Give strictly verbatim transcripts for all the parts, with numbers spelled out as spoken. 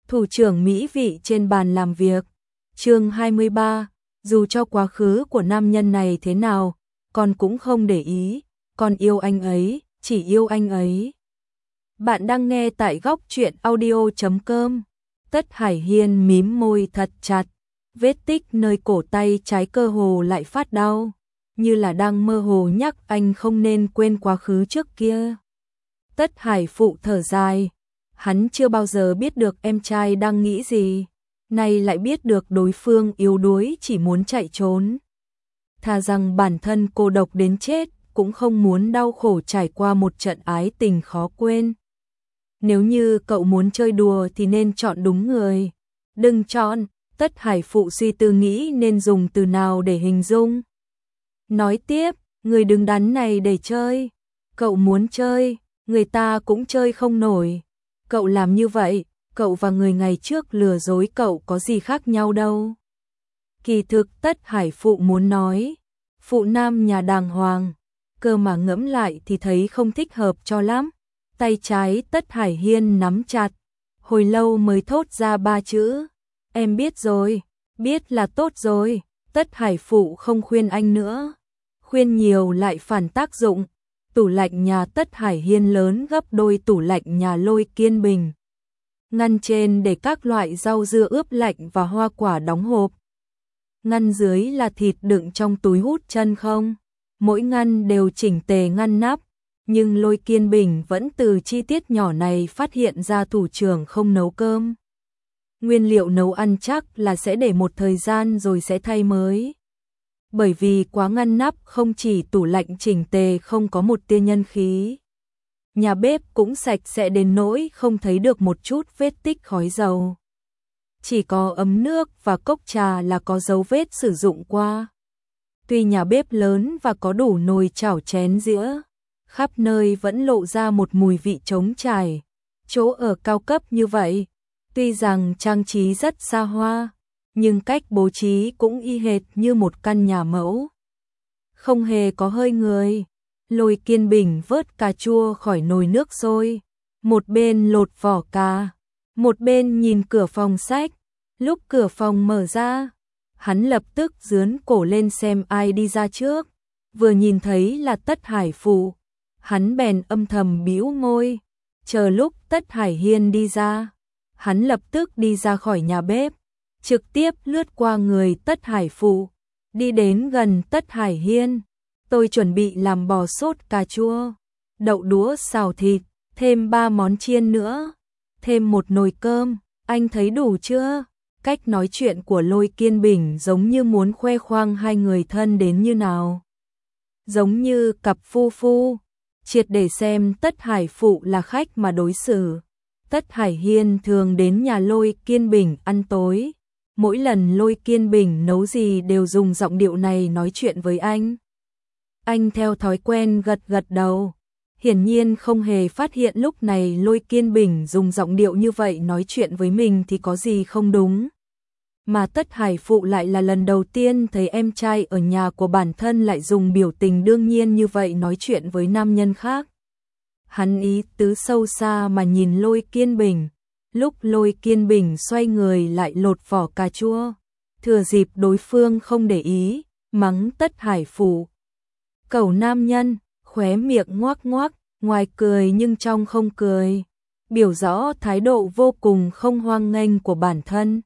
Thủ trưởng mỹ vị trên bàn làm việc. Chương hai mươi ba, dù cho quá khứ của nam nhân này thế nào, con cũng không để ý, con yêu anh ấy, chỉ yêu anh ấy. Bạn đang nghe tại góc truyện audio chấm com. Tất Hải Hiên mím môi thật chặt, vết tích nơi cổ tay trái cơ hồ lại phát đau, như là đang mơ hồ nhắc anh không nên quên quá khứ trước kia. Tất Hải Phụ thở dài, hắn chưa bao giờ biết được em trai đang nghĩ gì, nay lại biết được đối phương yếu đuối chỉ muốn chạy trốn. Thà rằng bản thân cô độc đến chết, cũng không muốn đau khổ trải qua một trận ái tình khó quên. Nếu như cậu muốn chơi đùa thì nên chọn đúng người, đừng chọn. Tất Hải Phụ suy tư nghĩ nên dùng từ nào để hình dung. Nói tiếp, người đứng đắn này để chơi, cậu muốn chơi, người ta cũng chơi không nổi. Cậu làm như vậy, cậu và người ngày trước lừa dối cậu có gì khác nhau đâu. Kỳ thực Tất Hải Phụ muốn nói, phụ nam nhà đàng hoàng, cơ mà ngẫm lại thì thấy không thích hợp cho lắm. Tay trái Tất Hải Hiên nắm chặt, hồi lâu mới thốt ra ba chữ, em biết rồi, biết là tốt rồi. Tất Hải Phụ không khuyên anh nữa, khuyên nhiều lại phản tác dụng. Tủ lạnh nhà Tất Hải Hiên lớn gấp đôi tủ lạnh nhà Lôi Kiên Bình. Ngăn trên để các loại rau dưa ướp lạnh và hoa quả đóng hộp. Ngăn dưới là thịt đựng trong túi hút chân không. Mỗi ngăn đều chỉnh tề ngăn nắp, nhưng Lôi Kiên Bình vẫn từ chi tiết nhỏ này phát hiện ra thủ trưởng không nấu cơm. Nguyên liệu nấu ăn chắc là sẽ để một thời gian rồi sẽ thay mới. Bởi vì quá ngăn nắp, không chỉ tủ lạnh chỉnh tề không có một tia nhân khí, nhà bếp cũng sạch sẽ đến nỗi không thấy được một chút vết tích khói dầu. Chỉ có ấm nước và cốc trà là có dấu vết sử dụng qua. Tuy nhà bếp lớn và có đủ nồi chảo chén dĩa, khắp nơi vẫn lộ ra một mùi vị trống trải. Chỗ ở cao cấp như vậy, tuy rằng trang trí rất xa hoa, nhưng cách bố trí cũng y hệt như một căn nhà mẫu. Không hề có hơi người. Lôi Kiên Bình vớt cà chua khỏi nồi nước sôi, một bên lột vỏ cà, một bên nhìn cửa phòng sách. Lúc cửa phòng mở ra, hắn lập tức giương cổ lên xem ai đi ra trước. Vừa nhìn thấy là Tất Hải Phụ, hắn bèn âm thầm bĩu môi. Chờ lúc Tất Hải Hiên đi ra, hắn lập tức đi ra khỏi nhà bếp, trực tiếp lướt qua người Tất Hải Phụ, đi đến gần Tất Hải Hiên. Tôi chuẩn bị làm bò sốt cà chua, đậu đũa xào thịt, thêm ba món chiên nữa, thêm một nồi cơm, anh thấy đủ chưa? Cách nói chuyện của Lôi Kiên Bình giống như muốn khoe khoang hai người thân đến như nào. Giống như cặp phu phu, triệt để xem Tất Hải Phụ là khách mà đối xử. Tất Hải Hiên thường đến nhà Lôi Kiên Bình ăn tối. Mỗi lần Lôi Kiên Bình nấu gì đều dùng giọng điệu này nói chuyện với anh. Anh theo thói quen gật gật đầu. Hiển nhiên không hề phát hiện lúc này Lôi Kiên Bình dùng giọng điệu như vậy nói chuyện với mình thì có gì không đúng. Mà Tất Hải Phụ lại là lần đầu tiên thấy em trai ở nhà của bản thân lại dùng biểu tình đương nhiên như vậy nói chuyện với nam nhân khác. Hắn ý tứ sâu xa mà nhìn Lôi Kiên Bình. Lúc Lôi Kiên Bình xoay người lại lột vỏ cà chua, thừa dịp đối phương không để ý, mắng Tất Hải Phụ. Cẩu nam nhân, khóe miệng ngoác ngoác, ngoài cười nhưng trong không cười, biểu rõ thái độ vô cùng không hoan nghênh của bản thân.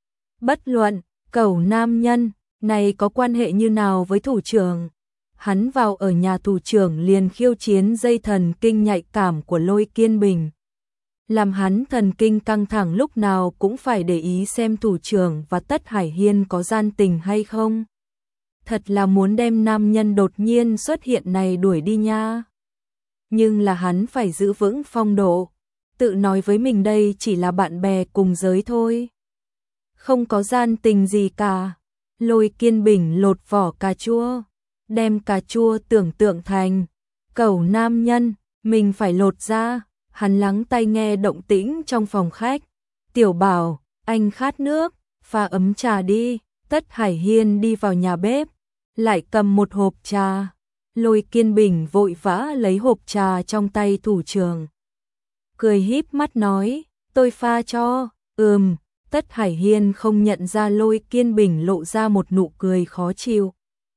Bất luận, cẩu nam nhân này có quan hệ như nào với thủ trưởng, hắn vào ở nhà thủ trưởng liền khiêu chiến dây thần kinh nhạy cảm của Lôi Kiên Bình. Làm hắn thần kinh căng thẳng lúc nào cũng phải để ý xem thủ trưởng và Tất Hải Hiên có gian tình hay không. Thật là muốn đem nam nhân đột nhiên xuất hiện này đuổi đi nha. Nhưng là hắn phải giữ vững phong độ, tự nói với mình đây chỉ là bạn bè cùng giới thôi. Không có gian tình gì cả. Lôi Kiên Bình lột vỏ cà chua, đem cà chua tưởng tượng thành cẩu nam nhân, mình phải lột ra. Hắn lắng tai nghe động tĩnh trong phòng khách. Tiểu Bảo, anh khát nước, pha ấm trà đi. Tất Hải Hiên đi vào nhà bếp, lại cầm một hộp trà. Lôi Kiên Bình vội vã lấy hộp trà trong tay thủ trưởng, cười híp mắt nói, tôi pha cho. Ừm, Tất Hải Hiên không nhận ra Lôi Kiên Bình lộ ra một nụ cười khó chịu.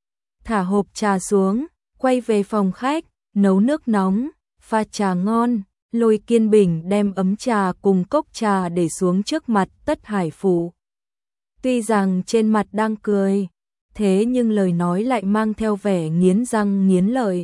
Thả hộp trà xuống, quay về phòng khách, nấu nước nóng, pha trà ngon. Lôi Kiên Bình đem ấm trà cùng cốc trà để xuống trước mặt Tất Hải Phụ. Tuy rằng trên mặt đang cười, thế nhưng lời nói lại mang theo vẻ nghiến răng nghiến lợi.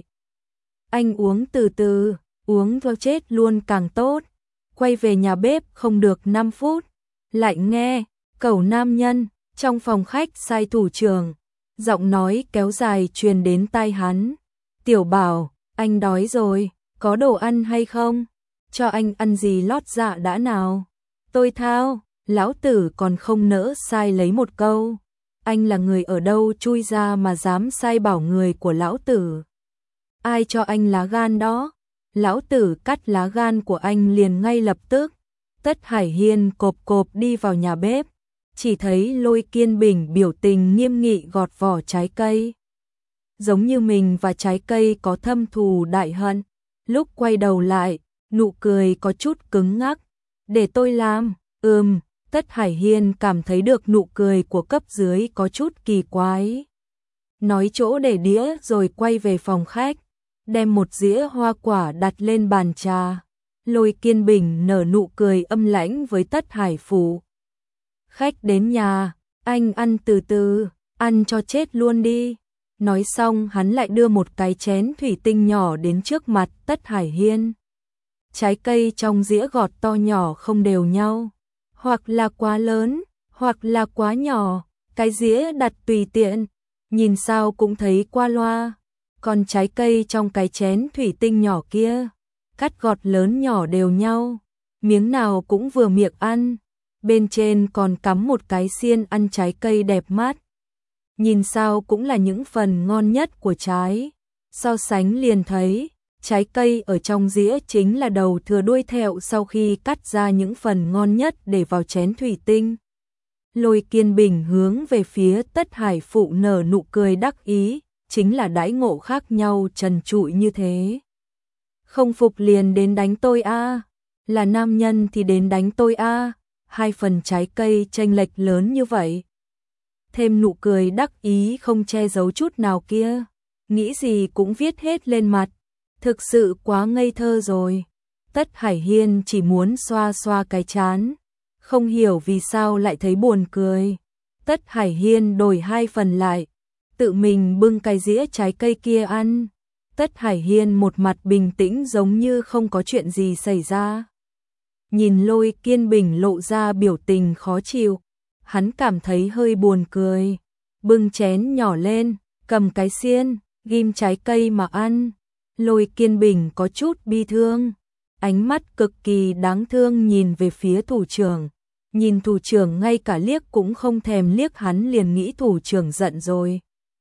Anh uống từ từ, uống cho chết luôn càng tốt. Quay về nhà bếp không được năm phút, lại nghe cẩu nam nhân trong phòng khách sai thủ trưởng, giọng nói kéo dài truyền đến tai hắn. Tiểu Bảo, anh đói rồi, có đồ ăn hay không? Cho anh ăn gì lót dạ đã nào? Tôi thao, lão tử còn không nỡ sai lấy một câu. Anh là người ở đâu chui ra mà dám sai bảo người của lão tử? Ai cho anh lá gan đó? Lão tử cắt lá gan của anh liền ngay lập tức. Tất Hải Hiên cộp cộp đi vào nhà bếp, chỉ thấy Lôi Kiên Bình biểu tình nghiêm nghị gọt vỏ trái cây. Giống như mình và trái cây có thâm thù đại hận. Lúc quay đầu lại, nụ cười có chút cứng ngắc. Để tôi làm. Ừm, Tất Hải Hiên cảm thấy được nụ cười của cấp dưới có chút kỳ quái. Nói chỗ để đĩa rồi quay về phòng khách, đem một dĩa hoa quả đặt lên bàn trà. Lôi Kiên Bình nở nụ cười âm lãnh với Tất Hải Phủ. Khách đến nhà, anh ăn từ từ, ăn cho chết luôn đi. Nói xong hắn lại đưa một cái chén thủy tinh nhỏ đến trước mặt Tất Hải Hiên. Trái cây trong dĩa gọt to nhỏ không đều nhau, hoặc là quá lớn, hoặc là quá nhỏ, cái dĩa đặt tùy tiện, nhìn sao cũng thấy qua loa. Còn trái cây trong cái chén thủy tinh nhỏ kia, cắt gọt lớn nhỏ đều nhau, miếng nào cũng vừa miệng ăn, bên trên còn cắm một cái xiên ăn trái cây đẹp mắt. Nhìn sao cũng là những phần ngon nhất của trái. So sánh liền thấy, trái cây ở trong dĩa chính là đầu thừa đuôi thẹo sau khi cắt ra những phần ngon nhất để vào chén thủy tinh. Lôi Kiên Bình hướng về phía Tất Hải Phụ nở nụ cười đắc ý, chính là đãi ngộ khác nhau trần trụi như thế. Không phục liền đến đánh tôi a, là nam nhân thì đến đánh tôi a, hai phần trái cây chênh lệch lớn như vậy. Thêm nụ cười đắc ý không che giấu chút nào kia, nghĩ gì cũng viết hết lên mặt, thực sự quá ngây thơ rồi. Tất Hải Hiên chỉ muốn xoa xoa cái trán, không hiểu vì sao lại thấy buồn cười. Tất Hải Hiên đổi hai phần lại, tự mình bưng cái dĩa trái cây kia ăn. Tất Hải Hiên một mặt bình tĩnh giống như không có chuyện gì xảy ra. Nhìn Lôi Kiên Bình lộ ra biểu tình khó chịu, hắn cảm thấy hơi buồn cười. Bưng chén nhỏ lên, cầm cái xiên, ghim trái cây mà ăn. Lôi Kiên Bình có chút bi thương, ánh mắt cực kỳ đáng thương nhìn về phía thủ trưởng. Nhìn thủ trưởng ngay cả liếc cũng không thèm liếc hắn liền nghĩ thủ trưởng giận rồi.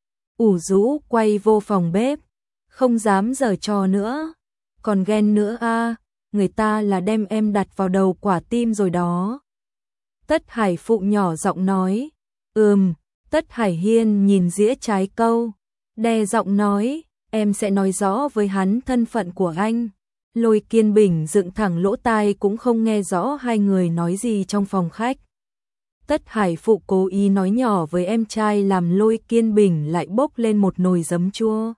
Ủ rũ quay vô phòng bếp, không dám giở trò nữa. Còn ghen nữa a, người ta là đem em đặt vào đầu quả tim rồi đó. Tất Hải Phụ nhỏ giọng nói. Ừm, Tất Hải Hiên nhìn dĩa trái câu, đe giọng nói, em sẽ nói rõ với hắn thân phận của anh. Lôi Kiên Bình dựng thẳng lỗ tai cũng không nghe rõ hai người nói gì trong phòng khách. Tất Hải Phụ cố ý nói nhỏ với em trai làm Lôi Kiên Bình lại bốc lên một nồi giấm chua.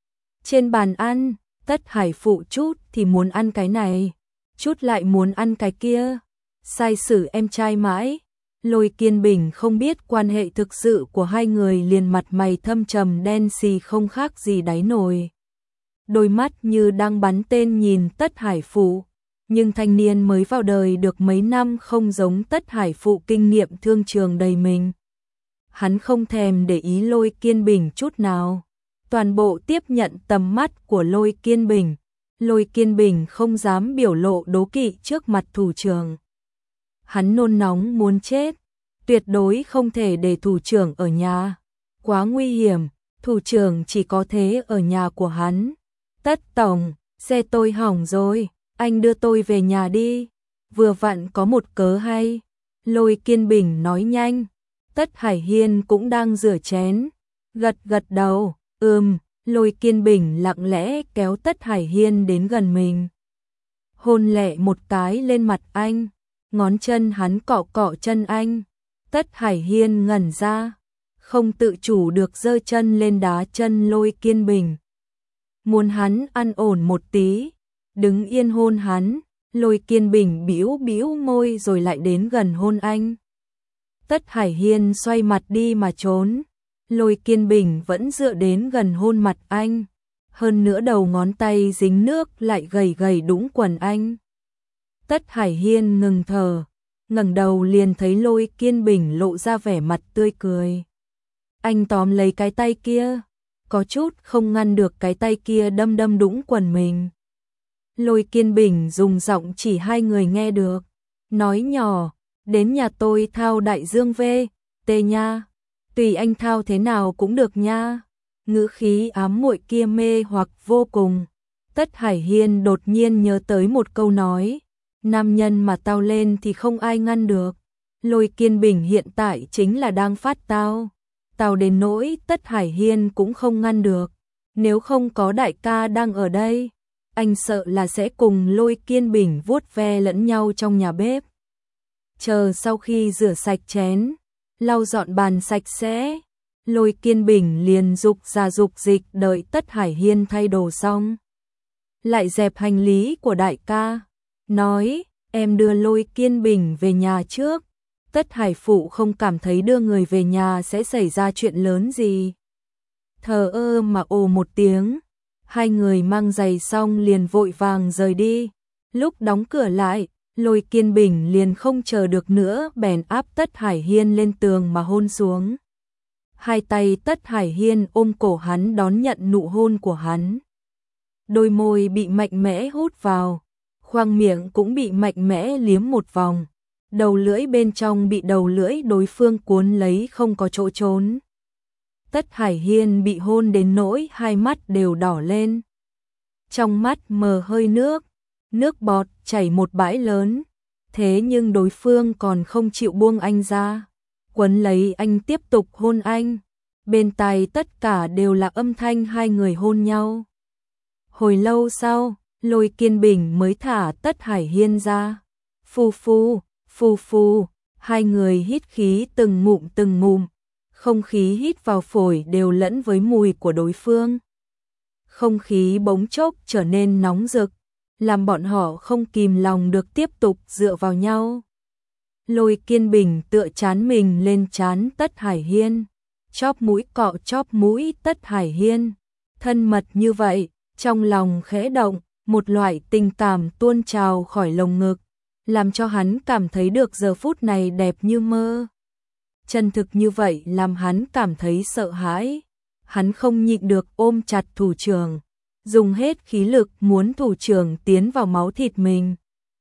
Trên bàn ăn, Tất Hải Phụ chút thì muốn ăn cái này, chút lại muốn ăn cái kia. Sai xử em trai mãi. Lôi Kiên Bình không biết quan hệ thực sự của hai người liền mặt mày thâm trầm đen xì không khác gì đáy nồi. Đôi mắt như đang bắn tên nhìn Tất Hải Phụ, nhưng thanh niên mới vào đời được mấy năm không giống Tất Hải Phụ kinh nghiệm thương trường đầy mình. Hắn không thèm để ý Lôi Kiên Bình chút nào, toàn bộ tiếp nhận tầm mắt của Lôi Kiên Bình. Lôi Kiên Bình không dám biểu lộ đố kỵ trước mặt thủ trưởng. Hắn nôn nóng muốn chết, tuyệt đối không thể để thủ trưởng ở nhà. Quá nguy hiểm, thủ trưởng chỉ có thế ở nhà của hắn. Tất tổng, xe tôi hỏng rồi, anh đưa tôi về nhà đi. Vừa vặn có một cớ hay. Lôi Kiên Bình nói nhanh. Tất Hải Hiên cũng đang rửa chén, gật gật đầu. Ừm, Lôi Kiên Bình lặng lẽ kéo Tất Hải Hiên đến gần mình, hôn lẹ một cái lên mặt anh. ngón chân hắn cọ cọ chân anh. Tất Hải Hiên ngẩn ra, không tự chủ được giơ chân lên đá chân Lôi Kiên Bình. Muốn hắn ăn ổn một tí, đứng yên hôn hắn. Lôi Kiên Bình bĩu bĩu môi rồi lại đến gần hôn anh. Tất Hải Hiên xoay mặt đi mà trốn. Lôi Kiên Bình vẫn dựa đến gần hôn mặt anh. Hơn nữa đầu ngón tay dính nước lại gầy gầy đũng quần anh. Tất Hải Hiên ngừng thở, ngẩng đầu liền thấy Lôi Kiên Bình lộ ra vẻ mặt tươi cười. Anh tóm lấy cái tay kia, có chút không ngăn được cái tay kia đâm đâm đũng quần mình. Lôi Kiên Bình dùng giọng chỉ hai người nghe được, nói nhỏ, đến nhà tôi thao đại dương về, tê nha, tùy anh thao thế nào cũng được nha. Ngữ khí ám muội kia mê hoặc vô cùng. Tất Hải Hiên đột nhiên nhớ tới một câu nói, nam nhân mà tao lên thì không ai ngăn được. Lôi Kiên Bình hiện tại chính là đang phát tao, tao đến nỗi Tất Hải Hiên cũng không ngăn được. Nếu không có đại ca đang ở đây, anh sợ là sẽ cùng Lôi Kiên Bình vuốt ve lẫn nhau trong nhà bếp. Chờ sau khi rửa sạch chén, lau dọn bàn sạch sẽ, Lôi Kiên Bình liền dục ra dục dịch đợi Tất Hải Hiên thay đồ xong. Lại dẹp hành lý của đại ca, nói, em đưa Lôi Kiên Bình về nhà trước. Tất Hải Phụ không cảm thấy đưa người về nhà sẽ xảy ra chuyện lớn gì. Thờ ơ mà ồ một tiếng, hai người mang giày xong liền vội vàng rời đi. Lúc đóng cửa lại, Lôi Kiên Bình liền không chờ được nữa bèn áp Tất Hải Hiên lên tường mà hôn xuống. Hai tay Tất Hải Hiên ôm cổ hắn đón nhận nụ hôn của hắn. Đôi môi bị mạnh mẽ hút vào, khoang miệng cũng bị mạnh mẽ liếm một vòng. Đầu lưỡi bên trong bị đầu lưỡi đối phương cuốn lấy không có chỗ trốn. Tất Hải Hiên bị hôn đến nỗi hai mắt đều đỏ lên. Trong mắt mờ hơi nước, nước bọt chảy một bãi lớn. Thế nhưng đối phương còn không chịu buông anh ra, quấn lấy anh tiếp tục hôn anh. Bên tai tất cả đều là âm thanh hai người hôn nhau. Hồi lâu sau, Lôi Kiên Bình mới thả Tất Hải Hiên ra. Phù phù, phù phù, hai người hít khí từng ngụm từng ngụm. Không khí hít vào phổi đều lẫn với mùi của đối phương. Không khí bỗng chốc trở nên nóng rực, làm bọn họ không kìm lòng được tiếp tục dựa vào nhau. Lôi Kiên Bình tựa chán mình lên chán Tất Hải Hiên, chóp mũi cọ chóp mũi Tất Hải Hiên. Thân mật như vậy, trong lòng khẽ động, một loại tình cảm tuôn trào khỏi lồng ngực, làm cho hắn cảm thấy được giờ phút này đẹp như mơ. Chân thực như vậy làm hắn cảm thấy sợ hãi. Hắn không nhịn được ôm chặt thủ trưởng, dùng hết khí lực muốn thủ trưởng tiến vào máu thịt mình.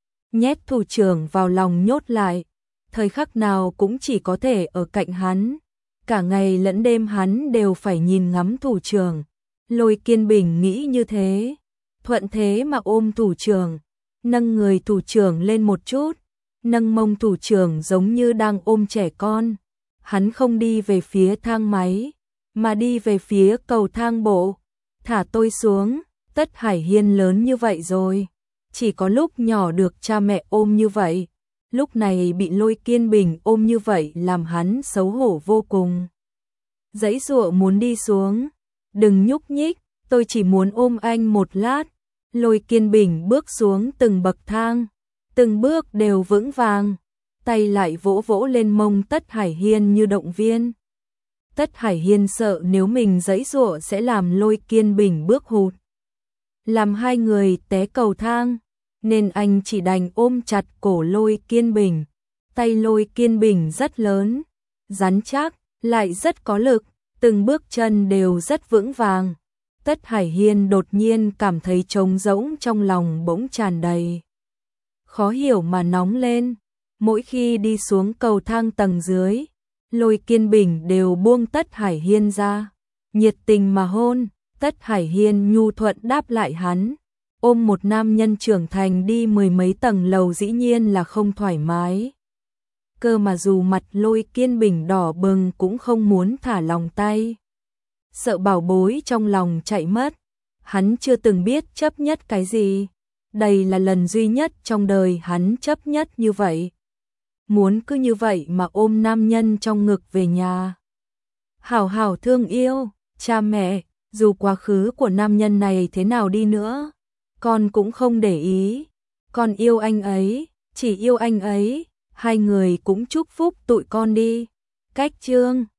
Nhét thủ trưởng vào lòng nhốt lại, thời khắc nào cũng chỉ có thể ở cạnh hắn. Cả ngày lẫn đêm hắn đều phải nhìn ngắm thủ trưởng. Lôi Kiên Bình nghĩ như thế, thuận thế mà ôm thủ trưởng, nâng người thủ trưởng lên một chút, nâng mông thủ trưởng giống như đang ôm trẻ con. Hắn không đi về phía thang máy, mà đi về phía cầu thang bộ. Thả tôi xuống, Tất Hải Hiên lớn như vậy rồi, chỉ có lúc nhỏ được cha mẹ ôm như vậy. Lúc này bị Lôi Kiên Bình ôm như vậy làm hắn xấu hổ vô cùng. Giãy giụa muốn đi xuống, đừng nhúc nhích, tôi chỉ muốn ôm anh một lát. Lôi Kiên Bình bước xuống từng bậc thang, từng bước đều vững vàng, tay lại vỗ vỗ lên mông Tất Hải Hiên như động viên. Tất Hải Hiên sợ nếu mình giãy giụa sẽ làm Lôi Kiên Bình bước hụt, làm hai người té cầu thang, nên anh chỉ đành ôm chặt cổ Lôi Kiên Bình. Tay Lôi Kiên Bình rất lớn, rắn chắc, lại rất có lực, từng bước chân đều rất vững vàng. Tất Hải Hiên đột nhiên cảm thấy trống rỗng trong lòng bỗng tràn đầy. Khó hiểu mà nóng lên, mỗi khi đi xuống cầu thang tầng dưới, Lôi Kiên Bình đều buông Tất Hải Hiên ra, nhiệt tình mà hôn. Tất Hải Hiên nhu thuận đáp lại hắn. Ôm một nam nhân trưởng thành đi mười mấy tầng lầu dĩ nhiên là không thoải mái. Cơ mà dù mặt Lôi Kiên Bình đỏ bừng cũng không muốn thả lòng tay. Sợ bảo bối trong lòng chạy mất. Hắn chưa từng biết chấp nhất cái gì. Đây là lần duy nhất trong đời hắn chấp nhất như vậy. muốn cứ như vậy mà ôm nam nhân trong ngực về nhà. Hảo hảo thương yêu, cha mẹ, dù quá khứ của nam nhân này thế nào đi nữa, con cũng không để ý, con yêu anh ấy, chỉ yêu anh ấy, hai người cũng chúc phúc tụi con đi. Cách chương